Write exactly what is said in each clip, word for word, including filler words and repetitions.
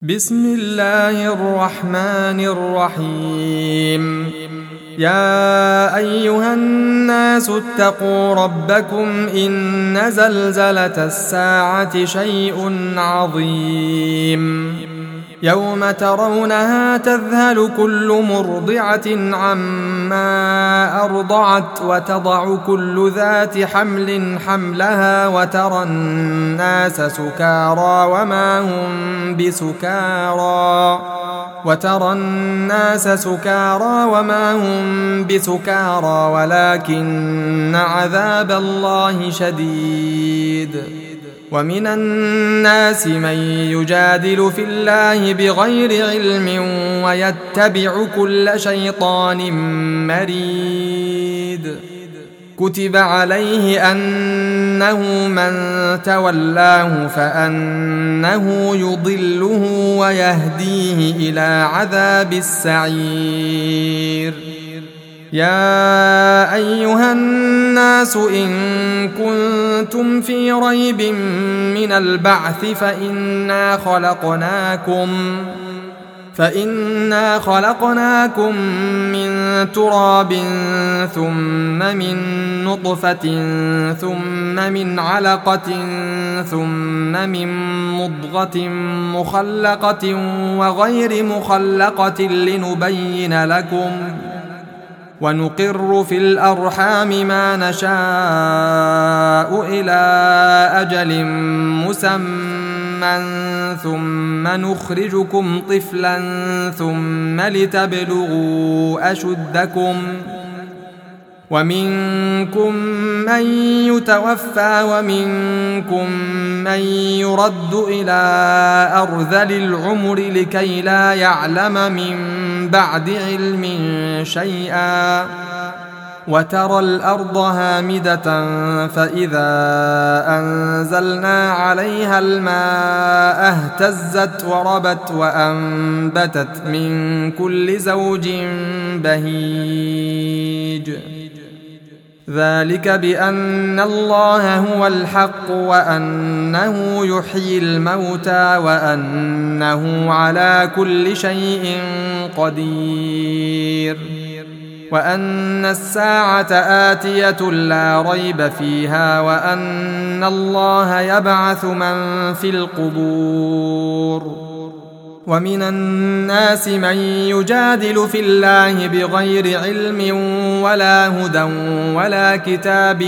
بسم الله الرحمن الرحيم. يا أيها الناس اتقوا ربكم إن زلزلة الساعة شيء عظيم يوم ترونها تذهل كل مرضعة عما أرضعت وتضع كل ذات حمل حملها وترى الناس سكارى وما هم بسكارى وترى الناس سكارى وما هم بسكارى ولكن عذاب الله شديد. ومن الناس من يجادل في الله بغير علم ويتبع كل شيطان مريد. كتب عليه أنه من تولاه فأنه يضله ويهديه إلى عذاب السعير. يا أيها الناس إن كنتم في ريب من البعث فإنا خلقناكم فإنا خلقناكم من تراب ثم من نطفة ثم من علقة ثم من مضغة مخلقة وغير مخلقة لنبين لكم ونقر في الأرحام ما نشاء إلى أجل مسمى ثم نخرجكم طفلا ثم لتبلغوا أشدكم ومنكم من يتوفى ومنكم من يرد إلى أرذل العمر لكي لا يعلم من بعد علم شيئا. وترى الأرض هامدة فإذا أنزلنا عليها الماء اهتزت وربت وأنبتت من كل زوج بهيج. ذلك بأن الله هو الحق وأنه يحيي الموتى وأنه على كل شيء قدير وأن الساعة آتية لا ريب فيها وأن الله يبعث من في القبور. ومن الناس من يجادل في الله بغير علم ولا هدى ولا كتاب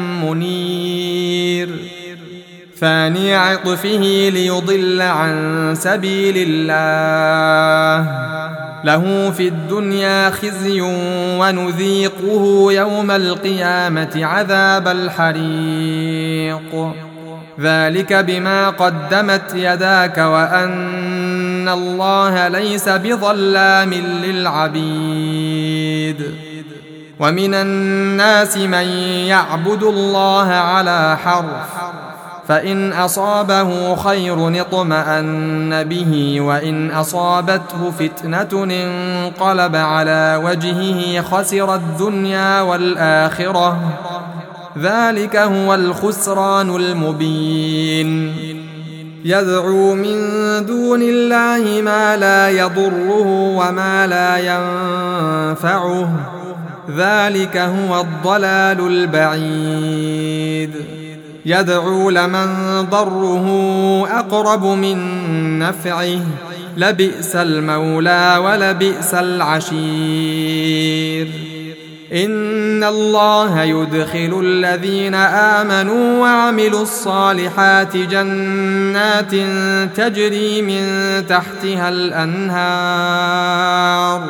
منير ثاني عطفه ليضل عن سبيل الله له في الدنيا خزي ونذيقه يوم القيامة عذاب الحريق. ذلك بما قدمت يداك وأن الله ليس بظلام للعبيد. ومن الناس من يعبد الله على حرف فإن أصابه خير اطمأن به وإن أصابته فتنة انقلب على وجهه خسر الدنيا والآخرة ذلك هو الخسران المبين. يدعو من دون الله ما لا يضره وما لا ينفعه ذلك هو الضلال البعيد. يدعو لمن ضره أقرب من نفعه لبئس المولى ولبئس العشير. إن الله يدخل الذين آمنوا وعملوا الصالحات جنات تجري من تحتها الأنهار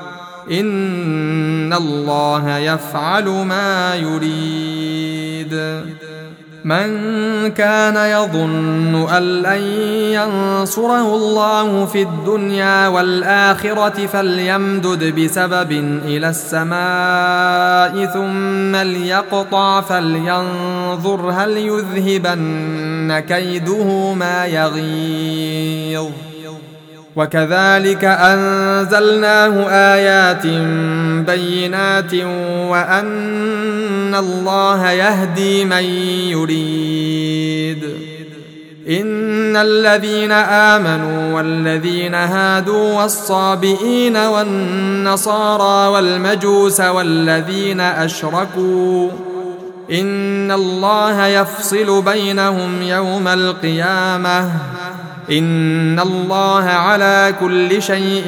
إن الله يفعل ما يريد. من كان يظن أن لن ينصره الله في الدنيا والآخرة فليمدد بسبب إلى السماء ثم ليقطع فلينظر هل يذهبن كيده ما يغيظ. وكذلك أنزلناه آيات بينات وأن الله يهدي من يريد إن الذين آمنوا والذين هادوا والصابئين والنصارى والمجوس والذين أشركوا إن الله يفصل بينهم يوم القيامة إن الله على كل شيء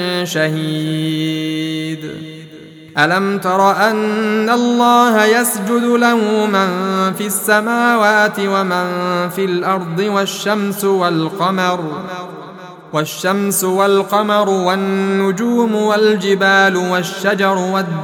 شهيد. ألم تر أن الله يسجد له من في السماوات ومن في الأرض والشمس والقمر والشمس والقمر والنجوم والجبال والشجر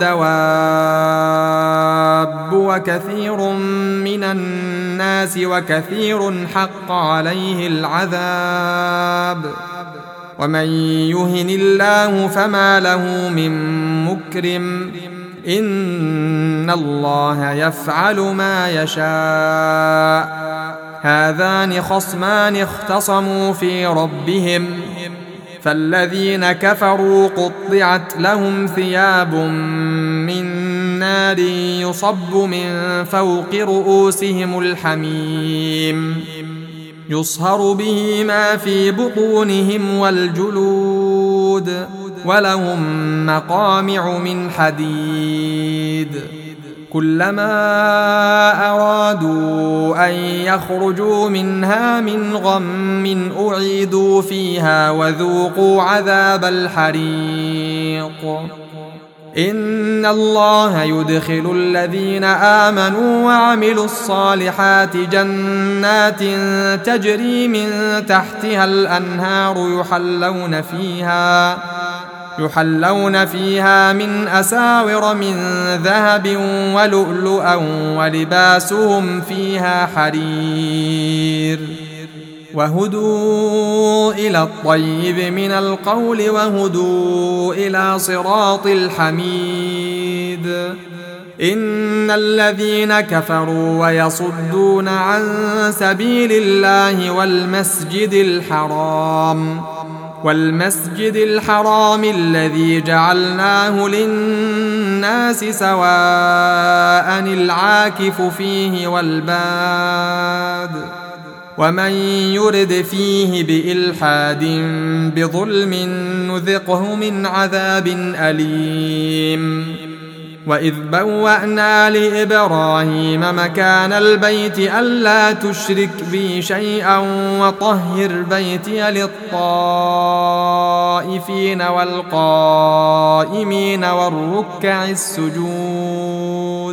والدواب وكثير من الناس وكثير حق عليه العذاب ومن يهن الله فما له من مكرم إن الله يفعل ما يشاء. هذان خصمان اختصموا في ربهم فالذين كفروا قطعت لهم ثياب من نار يصب من فوق رؤوسهم الحميم يصهر به ما في بطونهم والجلود ولهم مقامع من حديد كلما أرادوا أن يخرجوا منها من غم أعيدوا فيها وذوقوا عذاب الحريق. إن الله يدخل الذين آمنوا وعملوا الصالحات جنات تجري من تحتها الأنهار يحلون فيها يحلون فيها من أساور من ذهب ولؤلؤا ولباسهم فيها حرير وهدوا إلى الطيب من القول وهدوا إلى صراط الحميد. إن الذين كفروا ويصدون عن سبيل الله والمسجد الحرام والمسجد الحرام الذي جعلناه للناس سواء العاكف فيه والباد ومن يرد فيه بإلحاد بظلم نذقه من عذاب أليم. وإذ بوأنا لإبراهيم مكان البيت ألا تشرك بي شيئا وطهر بيتي للطائفين والقائمين والركع السجود.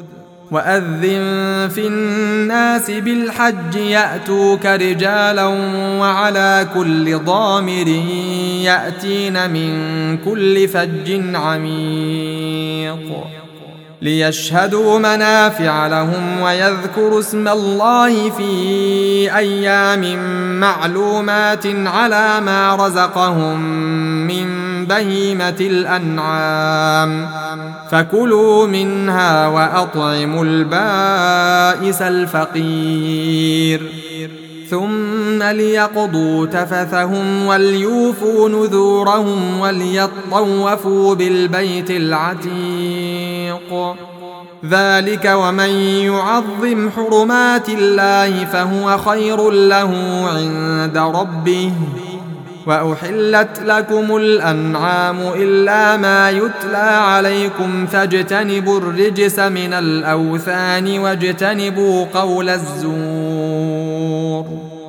وأذن في الناس بالحج يأتوك رجالا وعلى كل ضامر يأتين من كل فج عميق ليشهدوا منافع لهم ويذكروا اسم الله في أيام معلومات على ما رزقهم من بهيمة الأنعام فكلوا منها وأطعموا البائس الفقير ثم ليقضوا تفثهم وليوفوا نذورهم وليطوفوا بالبيت العتيق. ذلك ومن يعظم حرمات الله فهو خير له عند ربه. وأحلت لكم الأنعام إلا ما يتلى عليكم فاجتنبوا الرجس من الأوثان واجتنبوا قول الزور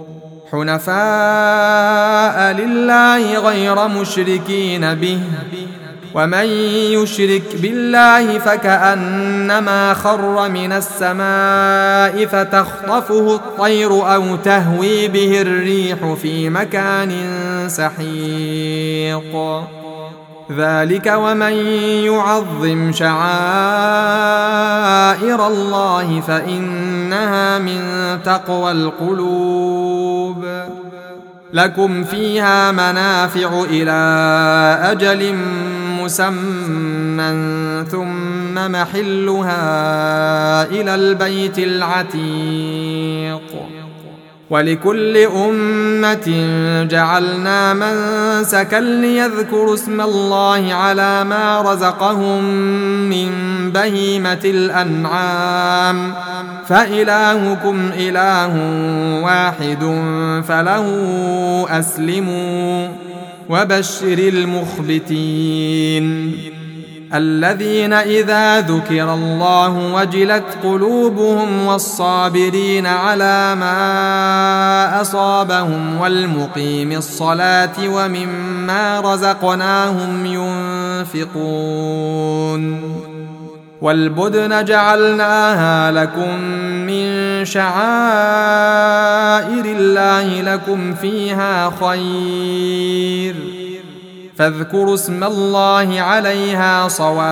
حنفاء لله غير مشركين به ومن يشرك بالله فكأنما خر من السماء فتخطفه الطير أو تهوي به الريح في مكان سحيق. ذلك ومن يعظم شعائر الله فإنها من تقوى القلوب. لكم فيها منافع إلى أجل مسمى ثم محلها إلى البيت العتيق. ولكل أمة جعلنا منسكا ليذكروا اسم الله على ما رزقهم من بهيمة الأنعام فإلهكم إله واحد فله أسلموا وبشر المخبتين الذين إذا ذكر الله وجلت قلوبهم والصابرين على ما أصابهم والمقيم الصلاة ومما رزقناهم ينفقون والبدن جعلناها لكم من شعائر الله لكم فيها خير فاذكروا اسم الله عليها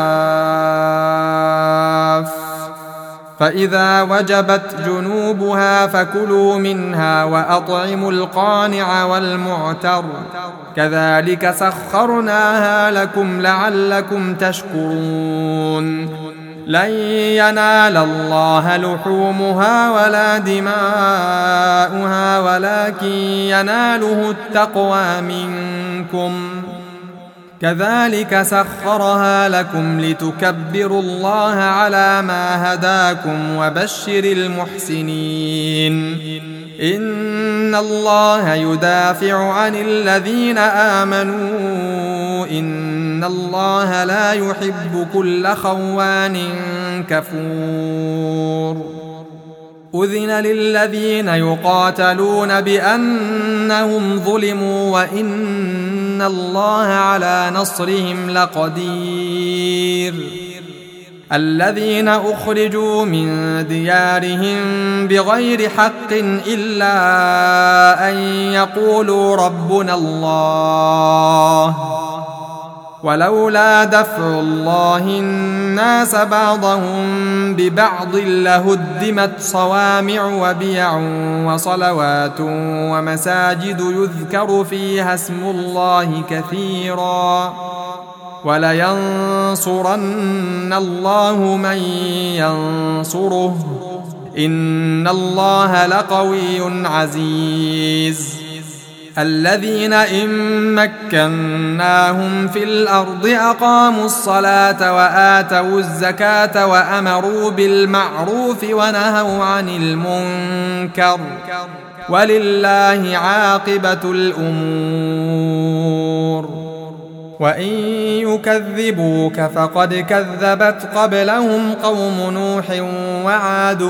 صواف فإذا وجبت جنوبها فكلوا منها وأطعموا القانع والمعتر كذلك سخرناها لكم لعلكم تشكرون لن ينال الله لحومها ولا دماؤها ولكن يناله التقوى منكم كذلك سخرها لكم لتكبروا الله على ما هداكم وبشر المحسنين إن الله يدافع عن الذين آمنوا إن الله لا يحب كل خوان كفور أذن للذين يقاتلون بأنهم ظلموا وإن الله على نصرهم لقدير الذين أخرجوا من ديارهم بغير حق إلا أن يقولوا ربنا الله ولولا دفع الله الناس بعضهم ببعض لهدمت صوامع وبيع وصلوات ومساجد يذكر فيها اسم الله كثيرا ولينصرن الله من ينصره إن الله لقوي عزيز الذين إن مكناهم في الأرض أقاموا الصلاة وآتوا الزكاة وأمروا بالمعروف ونهوا عن المنكر ولله عاقبة الأمور وإن يكذبوك فقد كذبت قبلهم قوم نوح وعاد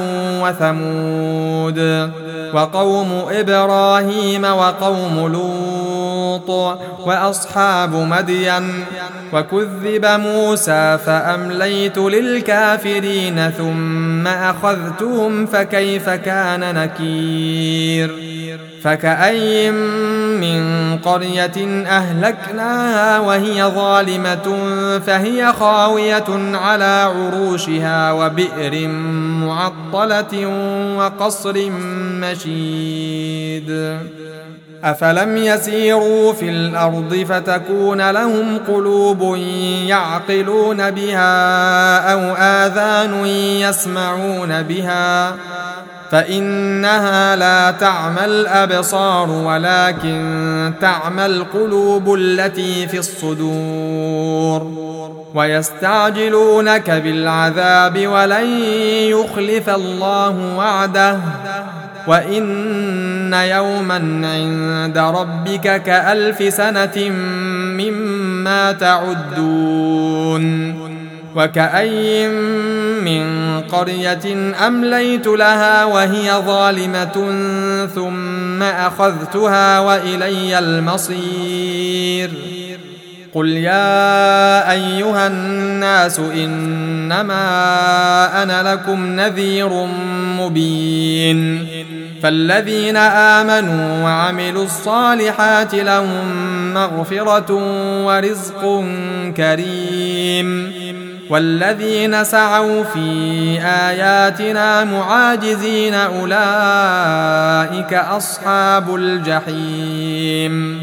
وثمود وقوم إبراهيم وقوم لوط وأصحاب مدين وكذب موسى فأمليت للكافرين ثم أخذتهم فكيف كان نكير فكأي من قرية أهلكناها وهي ظالمة فهي خاوية على عروشها وبئر معطلة وقصر مشيد أفلم يسيروا في الأرض فتكون لهم قلوب يعقلون بها أو آذان يسمعون بها فإنها لا تعمى الأبصار ولكن تعمى القلوب التي في الصدور ويستعجلونك بالعذاب ولن يخلف الله وعده وإن يوما عند ربك كألف سنة مما تعدون وكأي من قرية أمليت لها وهي ظالمة ثم أخذتها وإلي المصير قل يا أيها الناس إنما أنا لكم نذير مبين فالذين آمنوا وعملوا الصالحات لهم مغفرة ورزق كريم والذين سعوا في آياتنا معاجزين أولئك أصحاب الجحيم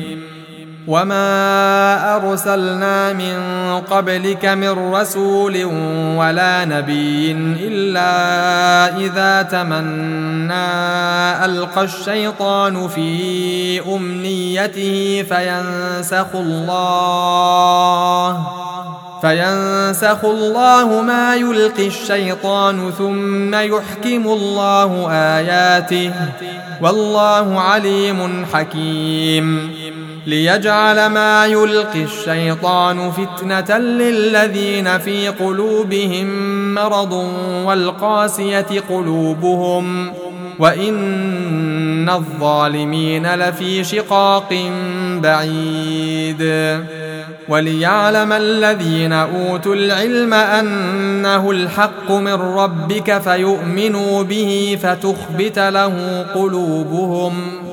وما أرسلنا من قبلك من رسول ولا نبي إلا إذا تمنى ألقى الشيطان في أمنيته فينسخ الله فينسخ الله ما يلقي الشيطان ثم يحكم الله آياته والله عليم حكيم ليجعل ما يلقي الشيطان فتنة للذين في قلوبهم مرض والقاسية قلوبهم وإن الظالمين لفي شقاق بعيد وليعلم الذين أوتوا العلم أنه الحق من ربك فيؤمنوا به فتخبت له قلوبهم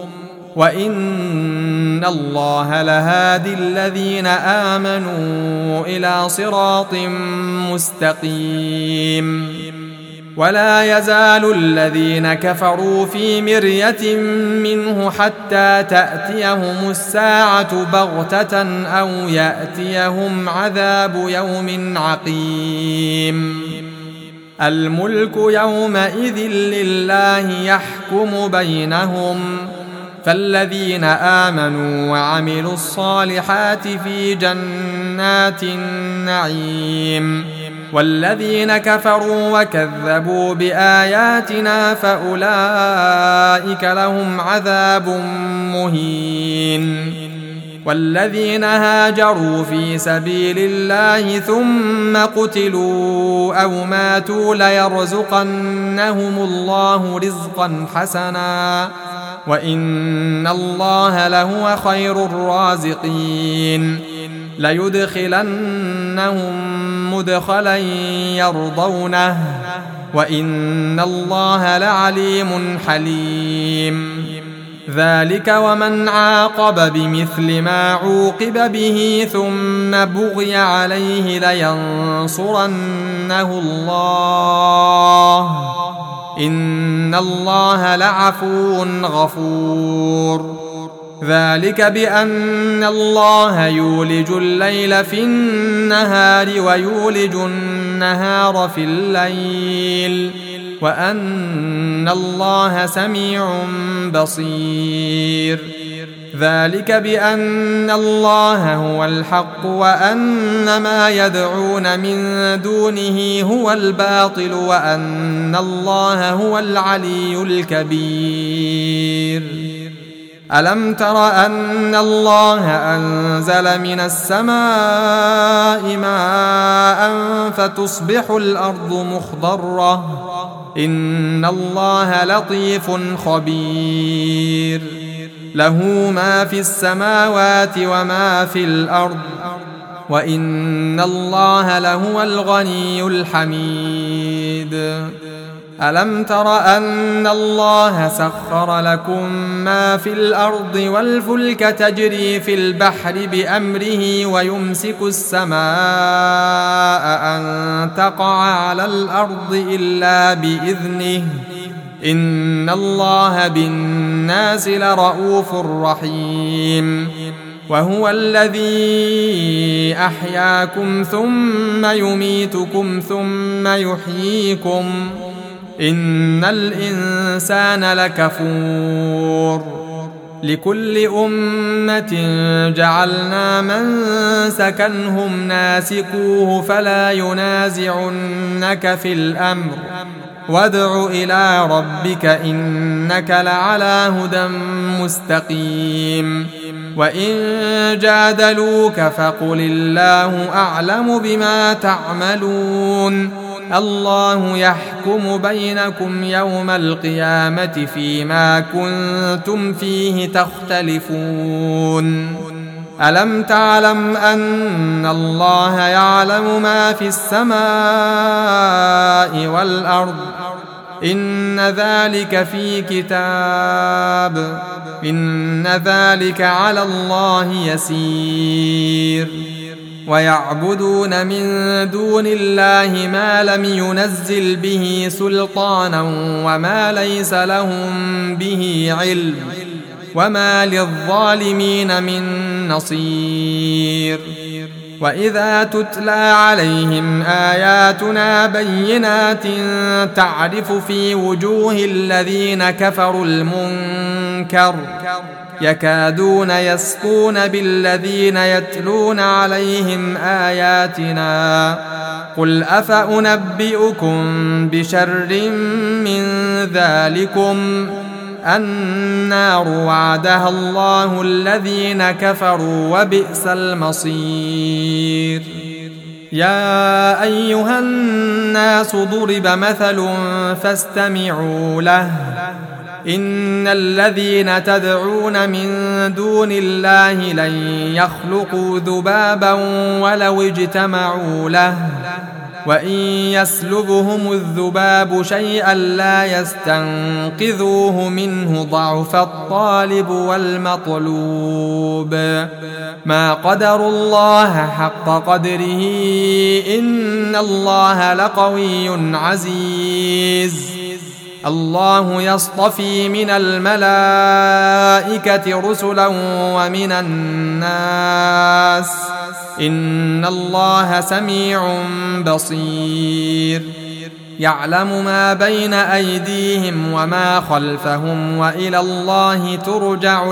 وإن الله لهادي الذين آمنوا إلى صراط مستقيم ولا يزال الذين كفروا في مرية منه حتى تأتيهم الساعة بغتة أو يأتيهم عذاب يوم عقيم الملك يومئذ لله يحكم بينهم فالذين آمنوا وعملوا الصالحات في جنات النعيم والذين كفروا وكذبوا بآياتنا فأولئك لهم عذاب مهين والذين هاجروا في سبيل الله ثم قتلوا أو ماتوا ليرزقنهم الله رزقا حسنا وإن الله لهو خير الرازقين ليدخلنهم مدخلا يرضونه وإن الله لعليم حليم ذلك ومن عاقب بمثل ما عوقب به ثم بغي عليه لينصرنه الله إن الله لعفو غفور ذلك بأن الله يولج الليل في النهار ويولج النهار في الليل وأن الله سميع بصير ذلك بأن الله هو الحق وأن ما يدعون من دونه هو الباطل وأن الله هو العلي الكبير ألم تر أن الله أنزل من السماء ماء فتصبح الأرض مخضرة إن الله لطيف خبير له ما في السماوات وما في الأرض وإن الله لهو الغني الحميد ألم تر أن الله سخر لكم ما في الأرض والفلك تجري في البحر بأمره ويمسك السماء أن تقع على الأرض إلا بإذنه إن الله بالناس لرؤوف رحيم وهو الذي أحياكم ثم يميتكم ثم يحييكم إن الإنسان لكفور لكل أمة جعلنا من سكنهم ناسكوه فلا ينازعنك في الأمر وادع إلى ربك إنك لعلى هدى مستقيم وإن جادلوك فقل الله أعلم بما تعملون الله يحكم بينكم يوم القيامة فيما كنتم فيه تختلفون ألم تعلم أن الله يعلم ما في السماء والأرض إن ذلك في كتاب إن ذلك على الله يسير ويعبدون من دون الله ما لم ينزل به سلطانا وما ليس لهم به علم وما للظالمين من نصير وإذا تتلى عليهم آياتنا بينات تعرف في وجوه الذين كفروا المنكر يكادون يسطون بالذين يتلون عليهم آياتنا قل أفأنبئكم بشر من ذلكم النار وعدها الله الذين كفروا وبئس المصير يا أيها الناس ضرب مثل فاستمعوا له إن الذين تدعون من دون الله لن يخلقوا ذبابا ولو اجتمعوا له وإن يسلبهم الذباب شيئا لا يستنقذوه منه ضعف الطالب والمطلوب ما قدروا الله حق قدره إن الله لقوي عزيز الله يصطفي من الملائكة رسلا ومن الناس إن الله سميع بصير يعلم ما بين أيديهم وما خلفهم وإلى الله ترجع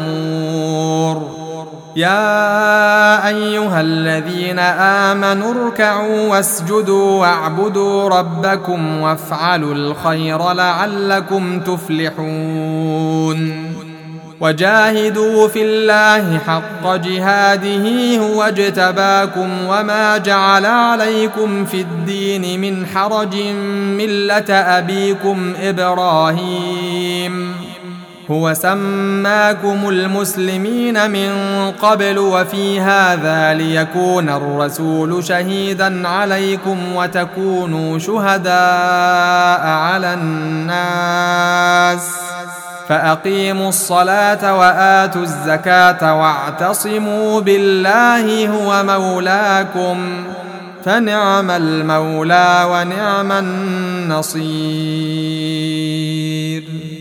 الأمور يا أيها الذين آمنوا اركعوا واسجدوا واعبدوا ربكم وافعلوا الخير لعلكم تفلحون وجاهدوا في الله حق جهاده هو اجتباكم وما جعل عليكم في الدين من حرج ملة أبيكم إبراهيم هو سماكم المسلمين من قبل وفي هذا ليكون الرسول شهيدا عليكم وتكونوا شهداء على الناس فأقيموا الصلاة وآتوا الزكاة واعتصموا بالله هو مولاكم فنعم المولى ونعم النصير.